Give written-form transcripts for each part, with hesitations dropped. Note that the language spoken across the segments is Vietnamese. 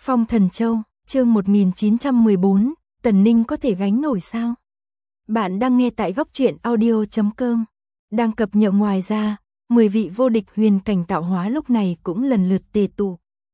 Phong Thần Châu, chương 1914, Tần Ninh có thể gánh nổi sao? Bạn đang nghe tại góc truyện audio.com. Đang cập nhật. Ngoài ra, 10 vị vô địch huyền cảnh tạo hóa lúc này cũng lần lượt tề tụ.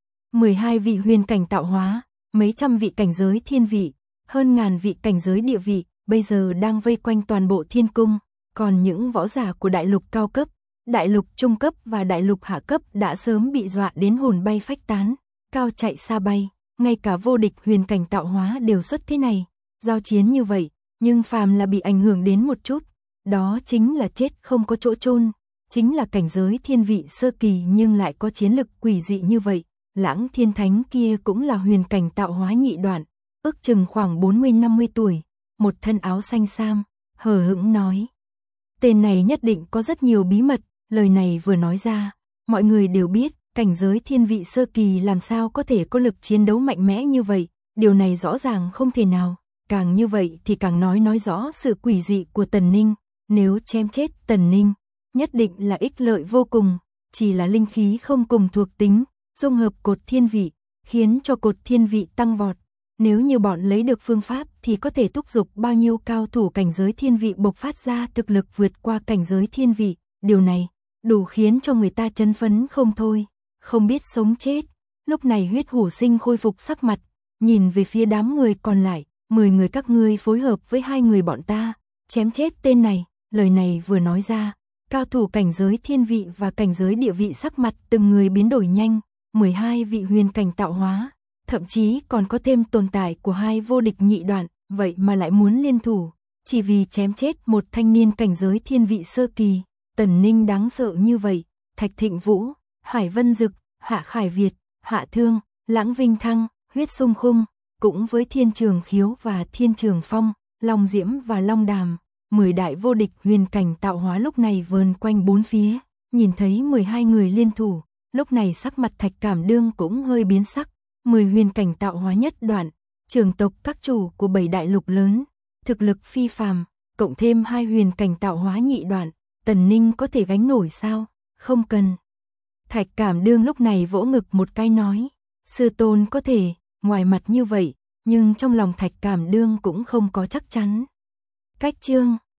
12 vị huyền cảnh tạo hóa, mấy trăm vị cảnh giới thiên vị, hơn ngàn vị cảnh giới địa vị, bây giờ đang vây quanh toàn bộ thiên cung. Còn những võ giả của đại lục cao cấp, đại lục trung cấp và đại lục hạ cấp đã sớm bị dọa đến hồn bay phách tán, cao chạy xa bay. Ngay cả vô địch huyền cảnh tạo hóa đều xuất thế này, giao chiến như vậy, nhưng phàm là bị ảnh hưởng đến một chút, đó chính là chết không có chỗ chôn, chính là cảnh giới thiên vị sơ kỳ nhưng lại có chiến lực quỷ dị như vậy. Lãng Thiên Thánh kia cũng là huyền cảnh tạo hóa nhị đoạn, ước chừng khoảng 40-50 tuổi, một thân áo xanh sam, hờ hững nói. Tên này nhất định có rất nhiều bí mật, lời này vừa nói ra, mọi người đều biết, cảnh giới thiên vị sơ kỳ làm sao có thể có lực chiến đấu mạnh mẽ như vậy, điều này rõ ràng không thể nào, càng như vậy thì càng nói rõ sự quỷ dị của Tần Ninh, nếu chém chết Tần Ninh, nhất định là ích lợi vô cùng, chỉ là linh khí không cùng thuộc tính, dung hợp cột thiên vị, khiến cho cột thiên vị tăng vọt. Nếu như bọn lấy được phương pháp thì có thể thúc giục bao nhiêu cao thủ cảnh giới thiên vị bộc phát ra thực lực vượt qua cảnh giới thiên vị, điều này đủ khiến cho người ta chấn phấn không thôi, không biết sống chết. Lúc này Huyết Hổ Sinh khôi phục sắc mặt, nhìn về phía đám người còn lại, 10 người các ngươi phối hợp với 2 người bọn ta, chém chết tên này. Lời này vừa nói ra, cao thủ cảnh giới thiên vị và cảnh giới địa vị sắc mặt từng người biến đổi nhanh, 12 vị huyền cảnh tạo hóa, thậm chí còn có thêm tồn tại của 2 vô địch nhị đoạn, vậy mà lại muốn liên thủ, chỉ vì chém chết một thanh niên cảnh giới thiên vị sơ kỳ. Tần Ninh đáng sợ như vậy, Thạch Thịnh Vũ, Hải Vân Dực, Hạ Khải Việt, Hạ Thương, Lãng Vinh Thăng, Huyết Sung Khung, cũng với Thiên Trường Khiếu và Thiên Trường Phong, Long Diễm và Long Đàm, 10 đại vô địch huyền cảnh tạo hóa lúc này vờn quanh bốn phía, nhìn thấy 12 người liên thủ, lúc này sắc mặt Thạch Cảm Đương cũng hơi biến sắc. 10 huyền cảnh tạo hóa nhất đoạn, trường tộc các chủ của 7 đại lục lớn, thực lực phi phàm, cộng thêm 2 huyền cảnh tạo hóa nhị đoạn, Tần Ninh có thể gánh nổi sao? Không cần. Thạch Cảm Đương lúc này vỗ ngực một cái nói, sư tôn có thể, ngoài mặt như vậy, nhưng trong lòng Thạch Cảm Đương cũng không có chắc chắn. Cách chương